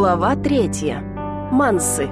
Глава 3. Мансы.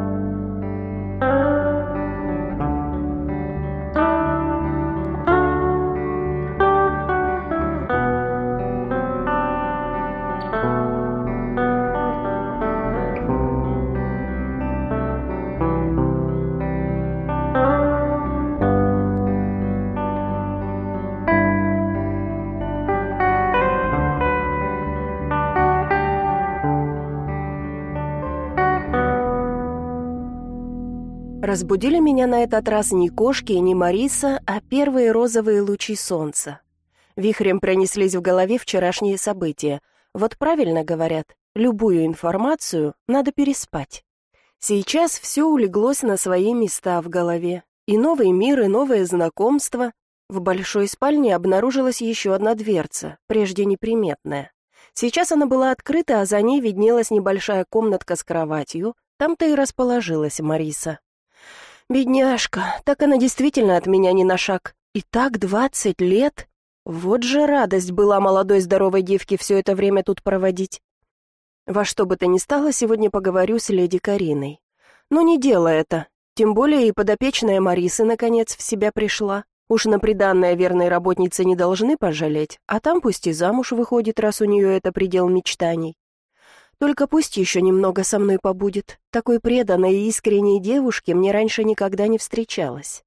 Разбудили меня на этот раз не кошки и не Мариса, а первые розовые лучи солнца. Вихрем пронеслись в голове вчерашние события. Вот правильно говорят, любую информацию надо переспать. Сейчас все улеглось на свои места в голове. И новый мир, и новое знакомство. В большой спальне обнаружилась еще одна дверца, прежде неприметная. Сейчас она была открыта, а за ней виднелась небольшая комнатка с кроватью. Там-то и расположилась Мариса. Бедняжка, так она действительно от меня не на шаг. И так 20 лет. Вот же радость была молодой здоровой девке все это время тут проводить. Во что бы то ни стало, сегодня поговорю с леди Кариной. Но не дело это. Тем более и подопечная Марисы наконец в себя пришла. Уж на приданное верной работнице не должны пожалеть, а там пусть и замуж выходит, раз у нее это предел мечтаний. Только пусть еще немного со мной побудет. Такой преданной и искренней девушки мне раньше никогда не встречалось.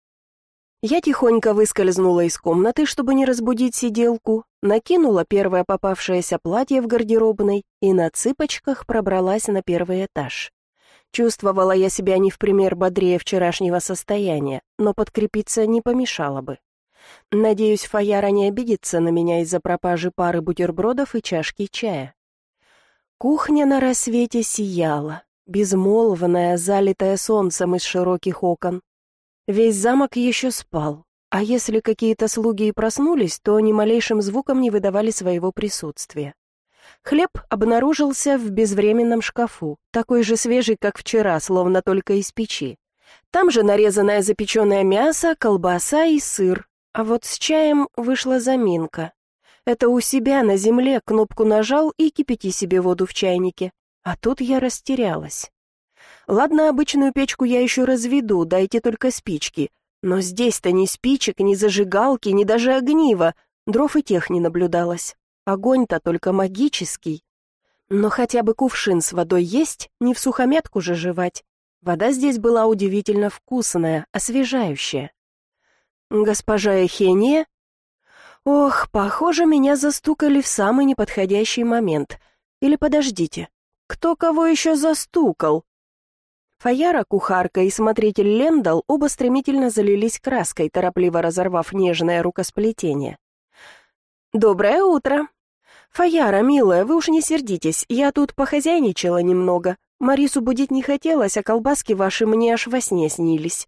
Я тихонько выскользнула из комнаты, чтобы не разбудить сиделку, накинула первое попавшееся платье в гардеробной и на цыпочках пробралась на первый этаж. Чувствовала я себя не в пример бодрее вчерашнего состояния, но подкрепиться не помешало бы. Надеюсь, Фаяра не обидится на меня из-за пропажи пары бутербродов и чашки чая. Кухня на рассвете сияла, безмолвная, залитая солнцем из широких окон. Весь замок еще спал, а если какие-то слуги и проснулись, то ни малейшим звуком не выдавали своего присутствия. Хлеб обнаружился в безвременном шкафу, такой же свежий, как вчера, словно только из печи. Там же нарезанное запеченное мясо, колбаса и сыр, а вот с чаем вышла заминка. Это у себя на земле кнопку нажал и кипяти себе воду в чайнике. А тут я растерялась. Ладно, обычную печку я еще разведу, дайте только спички. Но здесь-то ни спичек, ни зажигалки, ни даже огнива. Дров и тех не наблюдалось. Огонь-то только магический. Но хотя бы кувшин с водой есть, не в сухомятку же жевать. Вода здесь была удивительно вкусная, освежающая. «Госпожа Эхения?» Ох, похоже, меня застукали в самый неподходящий момент. Или подождите, кто кого еще застукал? Фаяра, кухарка и смотритель Лендал оба стремительно залились краской, торопливо разорвав нежное рукосплетение. «Доброе утро!» «Фаяра, милая, вы уж не сердитесь, я тут похозяйничала немного. Марису будить не хотелось, а колбаски ваши мне аж во сне снились».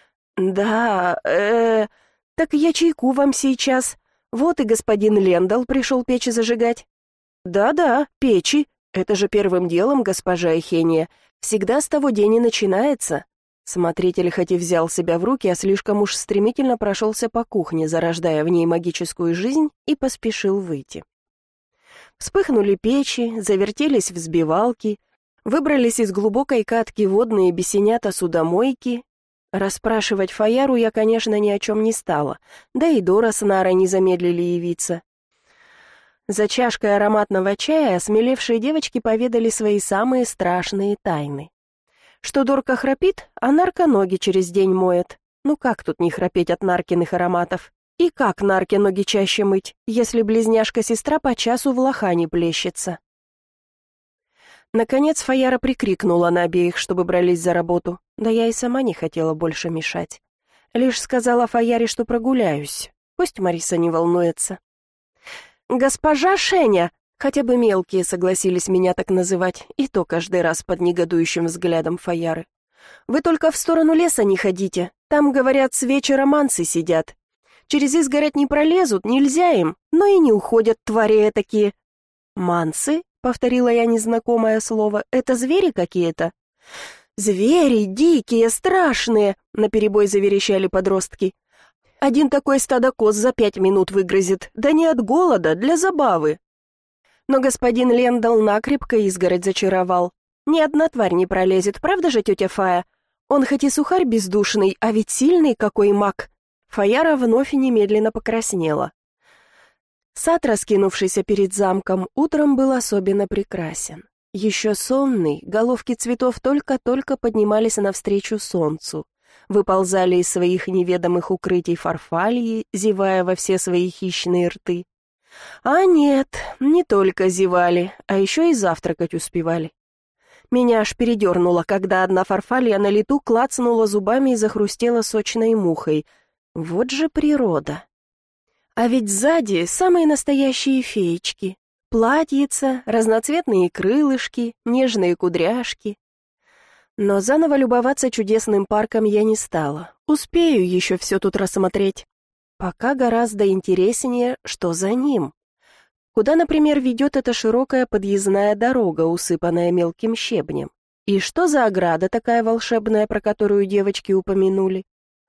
«Да, так я чайку вам сейчас. Вот и господин Лендал пришел печи зажигать». «Да-да, печи. Это же первым делом, госпожа Эхения. Всегда с того день и начинается». Смотритель хоть и взял себя в руки, а слишком уж стремительно прошелся по кухне, зарождая в ней магическую жизнь, и поспешил выйти. Вспыхнули печи, завертелись взбивалки, выбрались из глубокой катки водные бесенята-судомойки. Расспрашивать Фаяру я, конечно, ни о чем не стала, да и Дора с Нарой не замедлили явиться. За чашкой ароматного чая осмелевшие девочки поведали свои самые страшные тайны. Что Дорка храпит, а Нарка ноги через день моет. Ну как тут не храпеть от Наркиных ароматов? И как Нарке ноги чаще мыть, если близняшка-сестра по часу в лохане плещется? Наконец Фаяра прикрикнула на обеих, чтобы брались за работу. Да я и сама не хотела больше мешать. Лишь сказала Фаяре, что прогуляюсь. Пусть Мариса не волнуется. «Госпожа Шеня!» Хотя бы мелкие согласились меня так называть, и то каждый раз под негодующим взглядом Фаяры. «Вы только в сторону леса не ходите. Там, говорят, с вечера мансы сидят. Через изгородь не пролезут, нельзя им, но и не уходят твари этакие». «Мансы?» — повторила я незнакомое слово. «Это звери какие-то?» «Звери дикие, страшные!» — наперебой заверещали подростки. «Один такой стадо коз за 5 минут выгрызет, да не от голода, для забавы». Но господин Лендал накрепко изгородь зачаровал. Ни одна тварь не пролезет, правда же, тетя Фая? Он хоть и сухарь бездушный, а ведь сильный какой маг. Фаяра вновь и немедленно покраснела. Сад, раскинувшийся перед замком, утром был особенно прекрасен. Еще сонный, головки цветов только-только поднимались навстречу солнцу, выползали из своих неведомых укрытий фарфальи, зевая во все свои хищные рты. А нет, не только зевали, а еще и завтракать успевали. Меня аж передернуло, когда одна фарфалья на лету клацнула зубами и захрустела сочной мухой. Вот же природа. А ведь сзади самые настоящие феечки. Платьица, разноцветные крылышки, нежные кудряшки. Но заново любоваться чудесным парком я не стала. Успею еще все тут рассмотреть. Пока гораздо интереснее, что за ним. Куда, например, ведет эта широкая подъездная дорога, усыпанная мелким щебнем? И что за ограда такая волшебная, про которую девочки упомянули?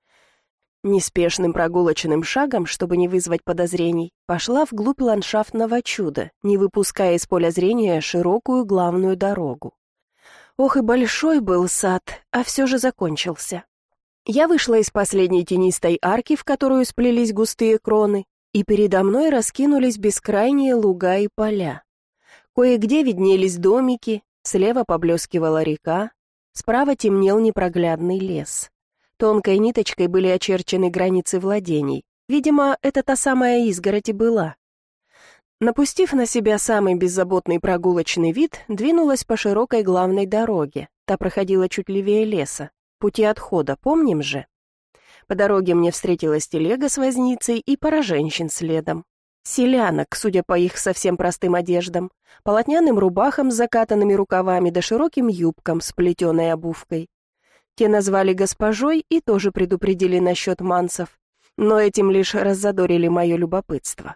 Неспешным прогулочным шагом, чтобы не вызвать подозрений, пошла вглубь ландшафтного чуда, не выпуская из поля зрения широкую главную дорогу. Ох, и большой был сад, а все же закончился. Я вышла из последней тенистой арки, в которую сплелись густые кроны, и передо мной раскинулись бескрайние луга и поля. Кое-где виднелись домики, слева поблескивала река, справа темнел непроглядный лес. Тонкой ниточкой были очерчены границы владений. Видимо, это та самая изгородь и была. Напустив на себя самый беззаботный прогулочный вид, двинулась по широкой главной дороге. Та проходила чуть левее леса. Пути отхода, помним же? По дороге мне встретилась телега с возницей и пара женщин следом. Селянок, судя по их совсем простым одеждам, полотняным рубахам с закатанными рукавами да широким юбкам с плетеной обувкой. Те назвали госпожой и тоже предупредили насчет мансов, но этим лишь раззадорили мое любопытство.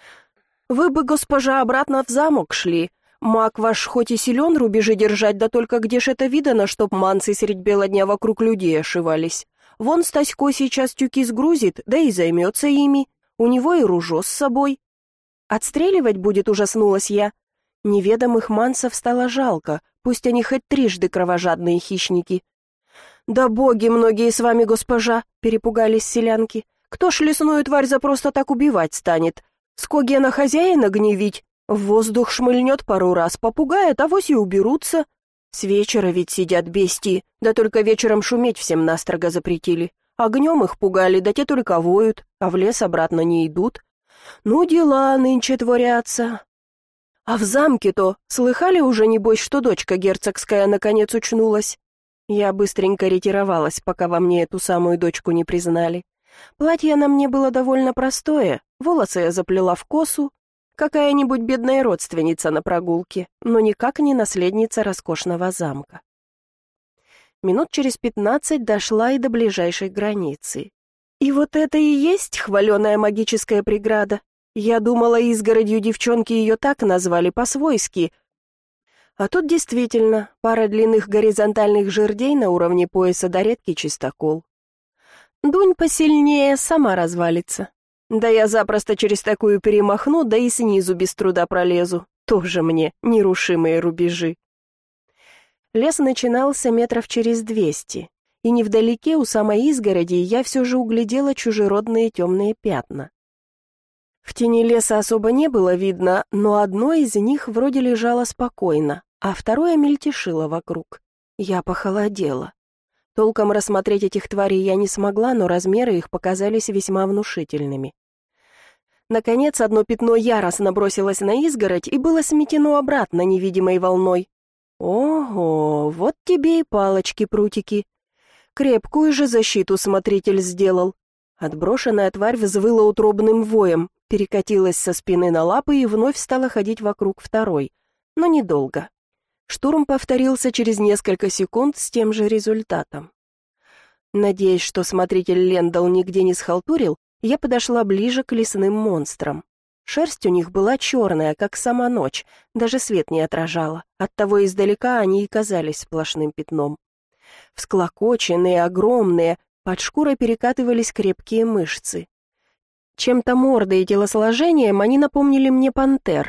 «Вы бы, госпожа, обратно в замок шли. Маг ваш хоть и силен рубежи держать, да только где ж это видано, чтоб мансы средь бела дня вокруг людей ошивались? Вон Стасько сейчас тюки сгрузит, да и займется ими. У него и ружье с собой». «Отстреливать будет», — ужаснулась я. Неведомых мансов стало жалко, пусть они хоть трижды кровожадные хищники. «Да боги многие с вами, госпожа!» — перепугались селянки. «Кто ж лесную тварь за просто так убивать станет? Скогена хозяина гневить? В воздух шмыльнет пару раз, попугает, авось и уберутся. С вечера ведь сидят бестии, да только вечером шуметь всем настрого запретили. Огнем их пугали, да те только воют, а в лес обратно не идут. Ну, дела нынче творятся. А в замке-то, слыхали уже, небось, что дочка герцогская наконец учнулась?» Я быстренько ретировалась, пока во мне эту самую дочку не признали. Платье на мне было довольно простое, волосы я заплела в косу, какая-нибудь бедная родственница на прогулке, но никак не наследница роскошного замка. Минут через 15 дошла и до ближайшей границы. И вот это и есть хваленая магическая преграда. Я думала, изгородью девчонки ее так назвали по-свойски. А тут действительно пара длинных горизонтальных жердей на уровне пояса да редкий чистокол. Дунь посильнее, сама развалится. Да я запросто через такую перемахну, да и снизу без труда пролезу. Тоже мне нерушимые рубежи. Лес начинался метров через 200, и невдалеке у самой изгороди я все же углядела чужеродные темные пятна. В тени леса особо не было видно, но одно из них вроде лежало спокойно, а второе мельтешило вокруг. Я похолодела. Толком рассмотреть этих тварей я не смогла, но размеры их показались весьма внушительными. Наконец, одно пятно яростно бросилось на изгородь и было сметено обратно невидимой волной. Ого, вот тебе и палочки-прутики. Крепкую же защиту смотритель сделал. Отброшенная тварь взвыла утробным воем, перекатилась со спины на лапы и вновь стала ходить вокруг второй, но недолго. Штурм повторился через несколько секунд с тем же результатом. Надеясь, что смотритель Лендал нигде не схалтурил, я подошла ближе к лесным монстрам. Шерсть у них была черная, как сама ночь, даже свет не отражала, оттого издалека они и казались сплошным пятном. Всклокоченные, огромные, под шкурой перекатывались крепкие мышцы. Чем-то мордой и телосложением они напомнили мне пантер.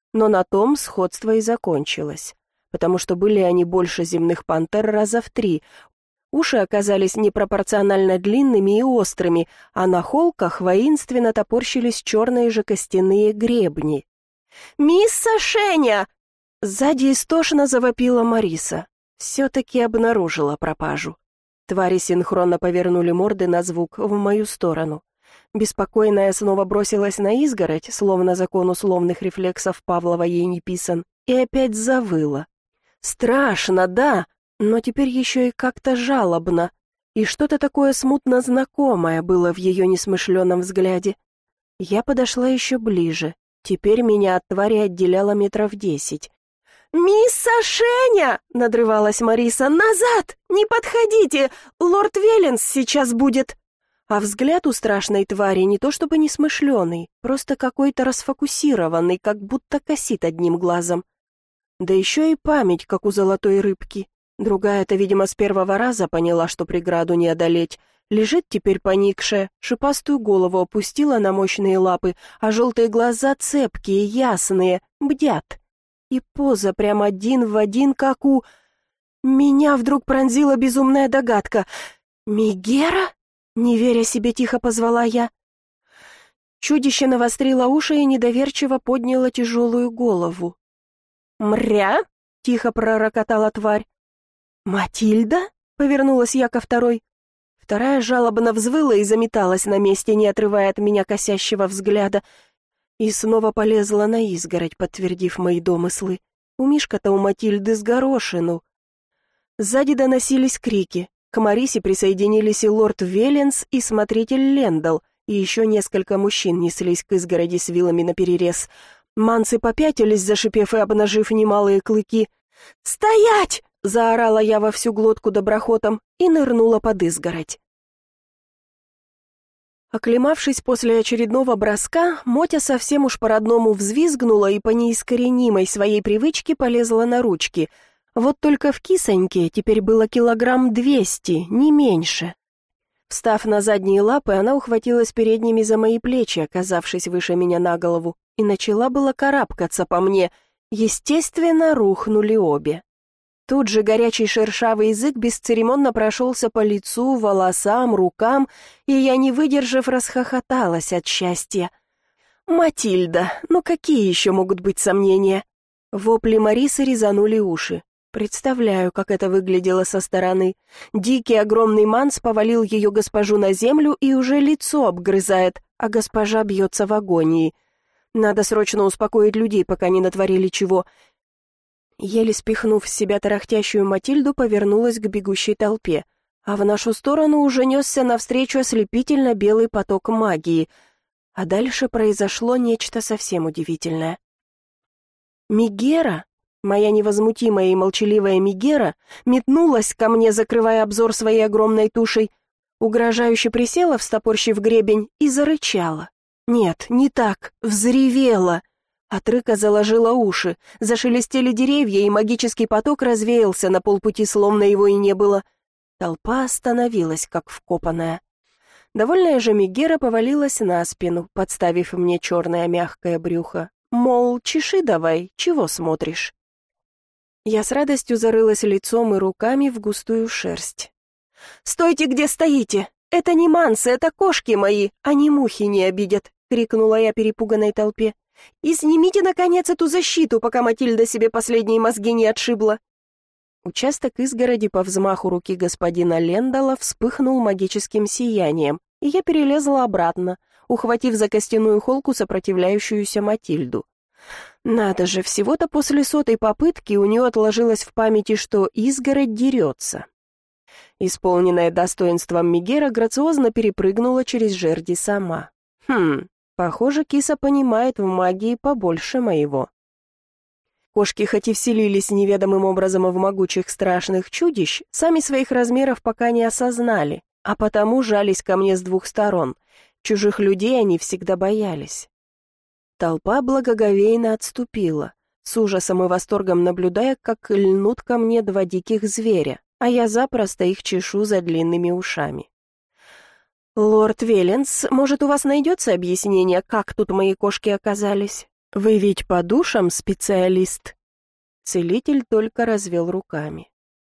Но на том сходство и закончилось, потому что были они больше земных пантер раза в 3. Уши оказались непропорционально длинными и острыми, а на холках воинственно топорщились черные же костяные гребни. «Мисс Сашеня!» Сзади истошно завопила Мариса. Все-таки обнаружила пропажу. Твари синхронно повернули морды на звук в мою сторону. Беспокойная снова бросилась на изгородь, словно закон условных рефлексов Павлова ей не писан, и опять завыла. Страшно, да, но теперь еще и как-то жалобно, и что-то такое смутно знакомое было в ее несмышленном взгляде. Я подошла еще ближе. Теперь меня от твари отделяло 10 метров. «Мисс Сашеня!» — надрывалась Мариса. «Назад! Не подходите! Лорд Веленс сейчас будет!» А взгляд у страшной твари не то чтобы несмышленый, просто какой-то расфокусированный, как будто косит одним глазом. Да еще и память, как у золотой рыбки. Другая-то, видимо, с первого раза поняла, что преграду не одолеть. Лежит теперь поникшая, шипастую голову опустила на мощные лапы, а желтые глаза цепкие, ясные, бдят. И поза прям один в один, как у... Меня вдруг пронзила безумная догадка. «Мегера?» — не веря себе, тихо позвала я. Чудище навострило уши и недоверчиво подняло тяжелую голову. «Мря?» — тихо пророкотала тварь. «Матильда?» — повернулась я ко второй. Вторая жалобно взвыла и заметалась на месте, не отрывая от меня косящего взгляда, и снова полезла на изгородь, подтвердив мои домыслы. У Мишка-то у Матильды с горошину. Сзади доносились крики. К Марисе присоединились и лорд Веленс, и смотритель Лендал, и еще несколько мужчин неслись к изгороди с вилами наперерез. Манцы попятились, зашипев и обнажив немалые клыки. «Стоять!» — заорала я во всю глотку доброхотом и нырнула под изгородь. Оклемавшись после очередного броска, Мотя совсем уж по-родному взвизгнула и по неискоренимой своей привычке полезла на ручки. Вот только в кисоньке теперь было 200 килограмм, не меньше. Встав на задние лапы, она ухватилась передними за мои плечи, оказавшись выше меня на голову, и начала было карабкаться по мне. Естественно, рухнули обе. Тут же горячий шершавый язык бесцеремонно прошелся по лицу, волосам, рукам, и я, не выдержав, расхохоталась от счастья. «Матильда, ну какие еще могут быть сомнения?» Вопли Марисы резанули уши. Представляю, как это выглядело со стороны. Дикий огромный манс повалил ее госпожу на землю и уже лицо обгрызает, а госпожа бьется в агонии. Надо срочно успокоить людей, пока не натворили чего. Еле спихнув с себя тарахтящую Матильду, повернулась к бегущей толпе, а в нашу сторону уже несся навстречу ослепительно белый поток магии. А дальше произошло нечто совсем удивительное. Мегера, моя невозмутимая и молчаливая Мегера, метнулась ко мне, закрывая обзор своей огромной тушей, угрожающе присела, встопорщив гребень, и зарычала. Нет, не так, взревела. От рыка заложила уши, зашелестели деревья, и магический поток развеялся на полпути, словно его и не было. Толпа остановилась, как вкопанная. Довольная же Мегера повалилась на спину, подставив мне черное мягкое брюхо. Мол, чеши давай, чего смотришь? Я с радостью зарылась лицом и руками в густую шерсть. «Стойте, где стоите! Это не мансы, это кошки мои, они мухи не обидят!» — крикнула я перепуганной толпе. «И снимите, наконец, эту защиту, пока Матильда себе последние мозги не отшибла!» Участок изгороди по взмаху руки господина Лендала вспыхнул магическим сиянием, и я перелезла обратно, ухватив за костяную холку сопротивляющуюся Матильду. Надо же, всего-то после 100-й попытки у нее отложилось в памяти, что изгородь дерется. Исполненная достоинством Мегера грациозно перепрыгнула через жерди сама. Похоже, киса понимает в магии побольше моего. Кошки хоть и вселились неведомым образом в могучих страшных чудищ, сами своих размеров пока не осознали, а потому жались ко мне с 2 сторон. Чужих людей они всегда боялись. Толпа благоговейно отступила, с ужасом и восторгом наблюдая, как льнут ко мне 2 диких зверя, а я запросто их чешу за длинными ушами. «Лорд Веленс, может, у вас найдется объяснение, как тут мои кошки оказались? Вы ведь по душам специалист?» Целитель только развел руками.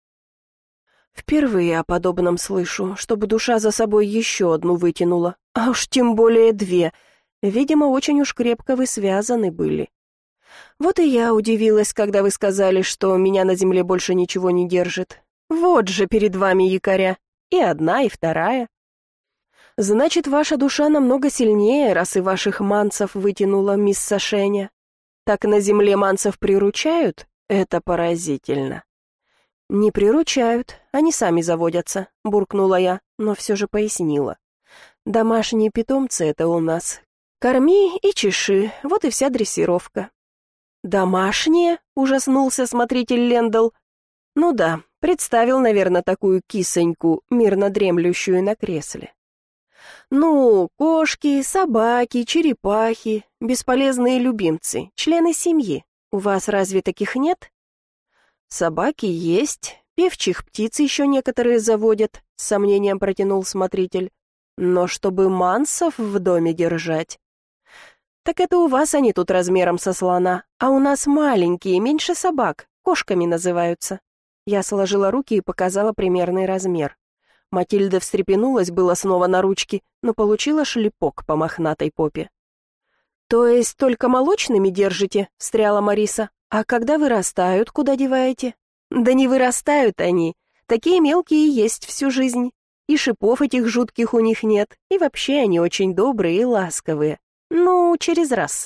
«Впервые о подобном слышу, чтобы душа за собой еще одну вытянула, а уж тем более две. Видимо, очень уж крепко вы связаны были. Вот и я удивилась, когда вы сказали, что меня на земле больше ничего не держит. Вот же перед вами якоря, и одна, и вторая. Значит, ваша душа намного сильнее, раз и ваших манцев вытянула мисс Сашеня. Так на земле манцев приручают? Это поразительно». «Не приручают, они сами заводятся», — буркнула я, но все же пояснила. «Домашние питомцы это у нас. Корми и чеши, вот и вся дрессировка». «Домашние?» — ужаснулся смотритель Лендл. «Ну да, представил, наверное, такую кисоньку, мирно дремлющую на кресле». «Ну, кошки, собаки, черепахи, бесполезные любимцы, члены семьи. У вас разве таких нет?» «Собаки есть, певчих птиц еще некоторые заводят», — с сомнением протянул смотритель. «Но чтобы мансов в доме держать...» «Так это у вас они тут размером со слона, а у нас маленькие, меньше собак, кошками называются». Я сложила руки и показала примерный размер. Матильда встрепенулась было снова на ручки, но получила шлепок по мохнатой попе. «То есть только молочными держите?» — встряла Мариса. «А когда вырастают, куда деваете?» «Да не вырастают они. Такие мелкие есть всю жизнь. И шипов этих жутких у них нет. И вообще они очень добрые и ласковые. Ну, через раз».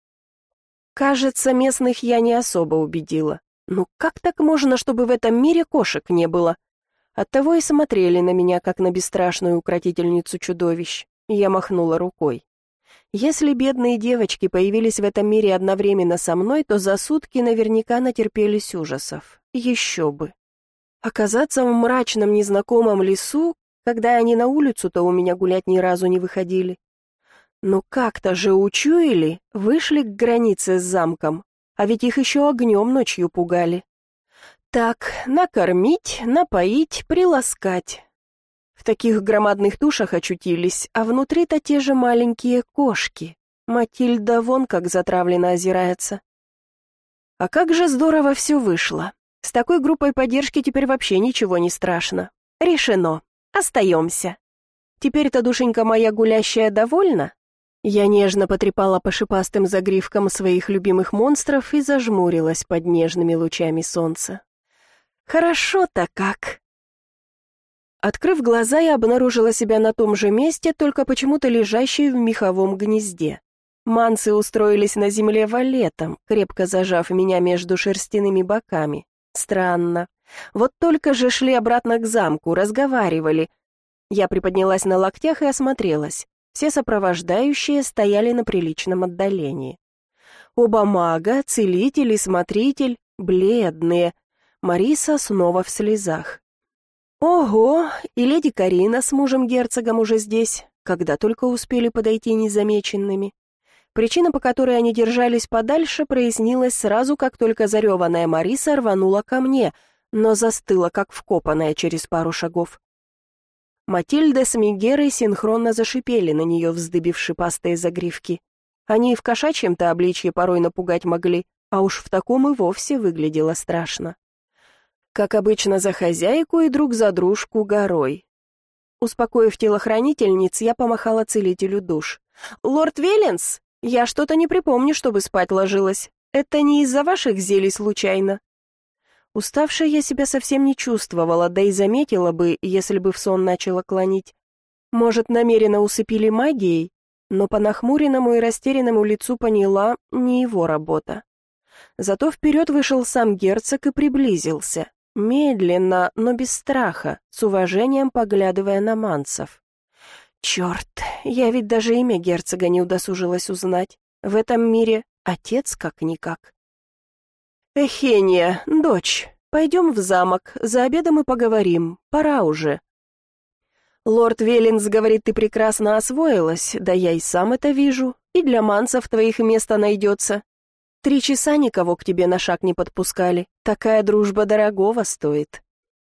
Кажется, местных я не особо убедила. Ну как так можно, чтобы в этом мире кошек не было? Оттого и смотрели на меня, как на бесстрашную укротительницу чудовищ. Я махнула рукой. Если бедные девочки появились в этом мире одновременно со мной, то за сутки наверняка натерпелись ужасов. Еще бы. Оказаться в мрачном незнакомом лесу, когда они на улицу-то у меня гулять ни разу не выходили. Но как-то же учуяли, вышли к границе с замком, а ведь их еще огнем ночью пугали. Так, накормить, напоить, приласкать. В таких громадных тушах очутились, а внутри-то те же маленькие кошки. Матильда вон как затравленно озирается. А как же здорово все вышло. С такой группой поддержки теперь вообще ничего не страшно. Решено. Остаемся. Теперь-то душенька моя гулящая довольна? Я нежно потрепала по шипастым загривкам своих любимых монстров и зажмурилась под нежными лучами солнца. Хорошо-то как. Открыв глаза, я обнаружила себя на том же месте, только почему-то лежащей в меховом гнезде. Мансы устроились на земле валетом, крепко зажав меня между шерстяными боками. Странно. Вот только же шли обратно к замку, разговаривали. Я приподнялась на локтях и осмотрелась. Все сопровождающие стояли на приличном отдалении. Оба мага, целитель и смотритель, бледные. Мариса снова в слезах. Ого, и леди Карина с мужем-герцогом уже здесь, когда только успели подойти незамеченными. Причина, по которой они держались подальше, прояснилась сразу, как только зареванная Мариса рванула ко мне, но застыла, как вкопанная через пару шагов. Матильда с Мегерой синхронно зашипели на нее, вздыбив шипастые загривки. Они и в кошачьем-то обличье порой напугать могли, а уж в таком и вовсе выглядело страшно. Как обычно, за хозяйку и друг за дружку горой. Успокоив телохранительниц, я помахала целителю душ. «Лорд Веленс, я что-то не припомню, чтобы спать ложилась. Это не из-за ваших зелий случайно?» Уставшей я себя совсем не чувствовала, да и заметила бы, если бы в сон начала клонить. Может, намеренно усыпили магией? Но по нахмуренному и растерянному лицу поняла, не его работа. Зато вперед вышел сам герцог и приблизился. Медленно, но без страха, с уважением поглядывая на мансов. Черт, я ведь даже имя герцога не удосужилась узнать. В этом мире отец как-никак. «Эхения, дочь, пойдем в замок, за обедом и поговорим, пора уже». «Лорд Веленс говорит, ты прекрасно освоилась, да я и сам это вижу, и для мансов твоих место найдется. 3 часа никого к тебе на шаг не подпускали. Такая дружба дорогого стоит».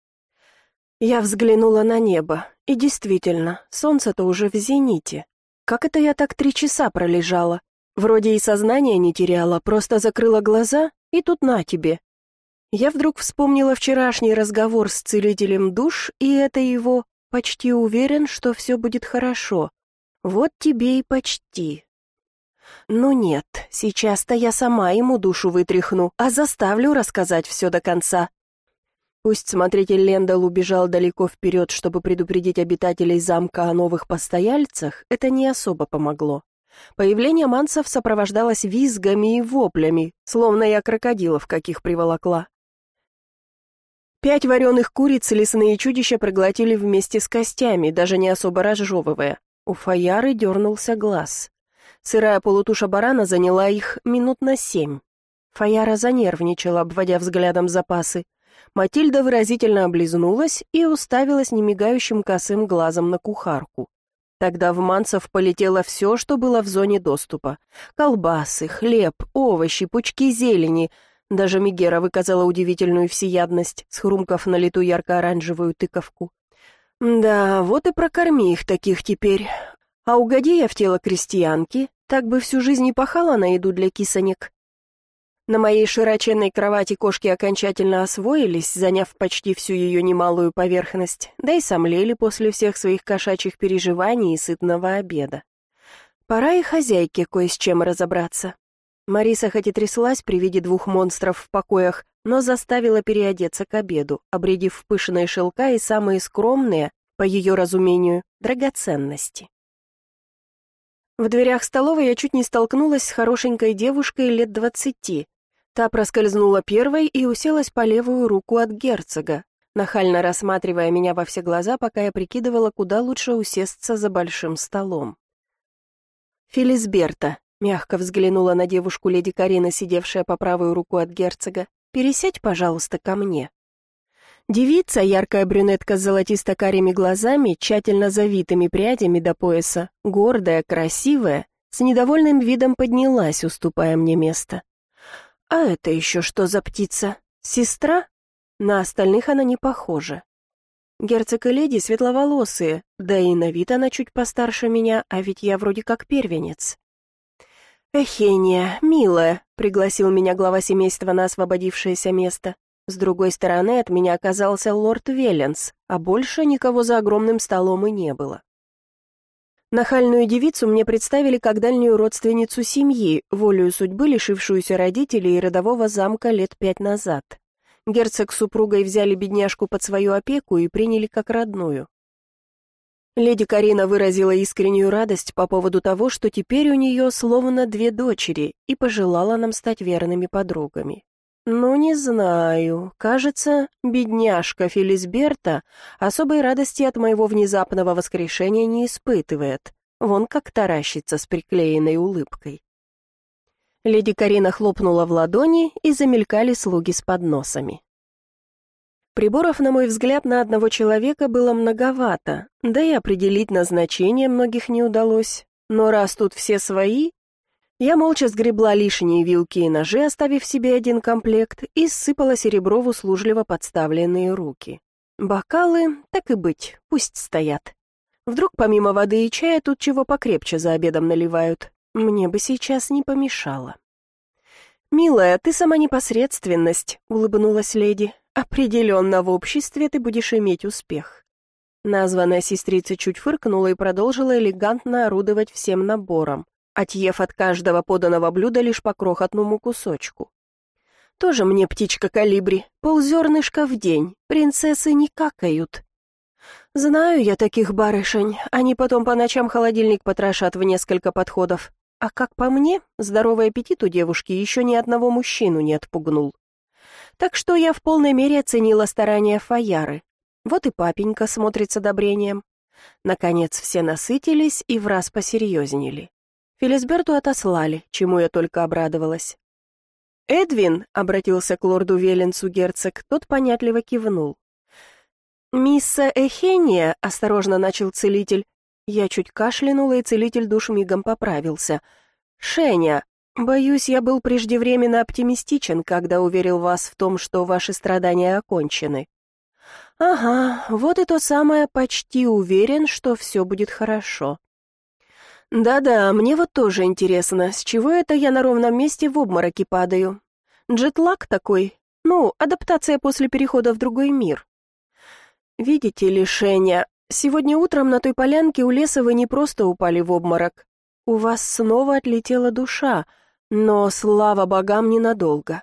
Я взглянула на небо, и действительно, солнце-то уже в зените. Как это я так 3 часа пролежала? Вроде и сознание не теряла, просто закрыла глаза, и тут на тебе. Я вдруг вспомнила вчерашний разговор с целителем душ, и это его «почти уверен, что все будет хорошо». Вот тебе и почти. Ну нет, сейчас-то я сама ему душу вытряхну, а заставлю рассказать все до конца. Пусть смотритель Лендал убежал далеко вперед, чтобы предупредить обитателей замка о новых постояльцах, это не особо помогло. Появление мансов сопровождалось визгами и воплями, словно я крокодилов каких приволокла. 5 вареных куриц лесные чудища проглотили вместе с костями, даже не особо разжевывая. У Фаяры дернулся глаз. Сырая полутуша барана заняла их минут на 7. Фаяра занервничала, обводя взглядом запасы. Матильда выразительно облизнулась и уставилась немигающим косым глазом на кухарку. Тогда в мансов полетело все, что было в зоне доступа. Колбасы, хлеб, овощи, пучки зелени. Даже Мегера выказала удивительную всеядность, схрумкав на лету ярко-оранжевую тыковку. Да, вот и прокорми их таких теперь. А угоди я в тело крестьянки, так бы всю жизнь и пахала на еду для кисонек. На моей широченной кровати кошки окончательно освоились, заняв почти всю ее немалую поверхность, да и сомлели после всех своих кошачьих переживаний и сытного обеда. Пора и хозяйке кое с чем разобраться. Мариса хоть и тряслась при виде 2 монстров в покоях, но заставила переодеться к обеду, обредив в пышные шелка и самые скромные, по ее разумению, драгоценности. В дверях столовой я чуть не столкнулась с хорошенькой девушкой лет 20. Та проскользнула первой и уселась по левую руку от герцога, нахально рассматривая меня во все глаза, пока я прикидывала, куда лучше усесться за большим столом. «Фелисберта», — мягко взглянула на девушку леди Карина, сидевшая по правую руку от герцога, «пересядь, пожалуйста, ко мне». Девица, яркая брюнетка с золотисто-карими глазами, тщательно завитыми прядями до пояса, гордая, красивая, с недовольным видом поднялась, уступая мне место. «А это еще что за птица? Сестра? На остальных она не похожа. Герцог и леди светловолосые, да и на вид она чуть постарше меня, а ведь я вроде как первенец». «Эхения, милая», — пригласил меня глава семейства на освободившееся место. С другой стороны от меня оказался лорд Велленс, а больше никого за огромным столом и не было. Нахальную девицу мне представили как дальнюю родственницу семьи, волею судьбы лишившуюся родителей и родового замка лет 5 назад. Герцог с супругой взяли бедняжку под свою опеку и приняли как родную. Леди Карина выразила искреннюю радость по поводу того, что теперь у нее словно 2 дочери, и пожелала нам стать верными подругами. Ну, не знаю, кажется, бедняжка Фелисберта особой радости от моего внезапного воскрешения не испытывает, вон как таращится с приклеенной улыбкой. Леди Карина хлопнула в ладони, и замелькали слуги с подносами. Приборов, на мой взгляд, на одного человека было многовато, да и определить назначение многих не удалось, но раз тут все свои... Я молча сгребла лишние вилки и ножи, оставив себе 1 комплект, и сыпала серебро в услужливо подставленные руки. Бокалы, так и быть, пусть стоят. Вдруг помимо воды и чая тут чего покрепче за обедом наливают. Мне бы сейчас не помешало. «Милая, ты сама непосредственность», — улыбнулась леди. «Определенно в обществе ты будешь иметь успех». Названная сестрица чуть фыркнула и продолжила элегантно орудовать всем набором, отъев от каждого поданного блюда лишь по крохотному кусочку. «Тоже мне птичка калибри, ползернышка в день, принцессы не какают». «Знаю я таких барышень, они потом по ночам холодильник потрошат в несколько подходов. А как по мне, здоровый аппетит у девушки еще ни одного мужчину не отпугнул. Так что я в полной мере оценила старания Фаяры. Вот и папенька смотрит с одобрением». Наконец все насытились и враз посерьезнели. Фелисберту отослали, чему я только обрадовалась. «Эдвин», — обратился к лорду Велленсу герцог, тот понятливо кивнул. «Мисса Эхения», — осторожно начал целитель. Я чуть кашлянула, и целитель душ мигом поправился. «Шеня, боюсь, я был преждевременно оптимистичен, когда уверил вас в том, что ваши страдания окончены». «Ага, вот и то самое «почти уверен, что все будет хорошо». Да-да, мне вот тоже интересно, с чего это я на ровном месте в обмороке падаю? Джетлаг такой? Ну, адаптация после перехода в другой мир. Видите ли, Шеня, сегодня утром на той полянке у леса вы не просто упали в обморок. У вас снова отлетела душа, но, слава богам, ненадолго.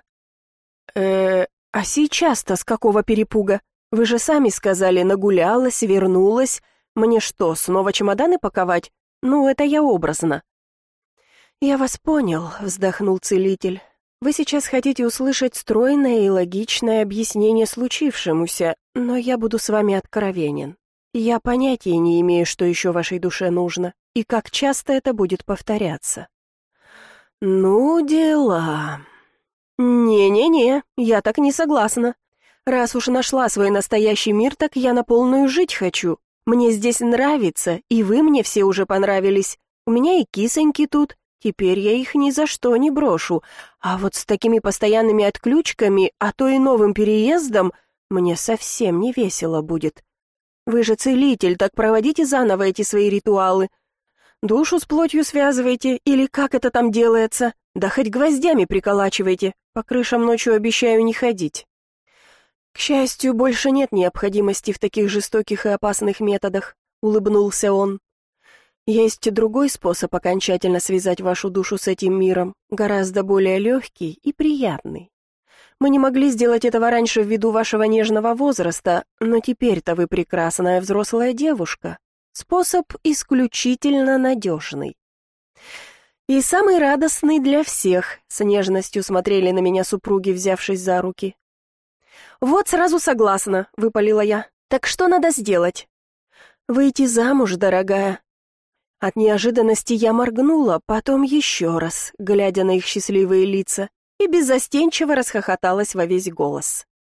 А сейчас-то с какого перепуга? Вы же сами сказали, нагулялась, вернулась. Мне что, снова чемоданы паковать? Ну, это я образно. Я вас понял, вздохнул целитель. Вы сейчас хотите услышать стройное и логичное объяснение случившемуся, но я буду с вами откровенен. Я понятия не имею, что еще вашей душе нужно, и как часто это будет повторяться. Ну, дела. Не-не-не, я так не согласна. Раз уж нашла свой настоящий мир, так я на полную жить хочу. Мне здесь нравится, и вы мне все уже понравились. У меня и кисоньки тут. Теперь я их ни за что не брошу. А вот с такими постоянными отключками, а то и новым переездом, мне совсем не весело будет. Вы же целитель, так проводите заново эти свои ритуалы. Душу с плотью связывайте, или как это там делается? Да хоть гвоздями приколачивайте. По крышам ночью обещаю не ходить. К счастью, больше нет необходимости в таких жестоких и опасных методах, улыбнулся он. Есть другой способ окончательно связать вашу душу с этим миром, гораздо более легкий и приятный. Мы не могли сделать этого раньше ввиду вашего нежного возраста, но теперь-то вы прекрасная взрослая девушка. Способ исключительно надежный. И самый радостный для всех, с нежностью смотрели на меня супруги, взявшись за руки. «Вот сразу согласна», — выпалила я. «Так что надо сделать?» «Выйти замуж, дорогая». От неожиданности я моргнула, потом еще раз, глядя на их счастливые лица, и беззастенчиво расхохоталась во весь голос.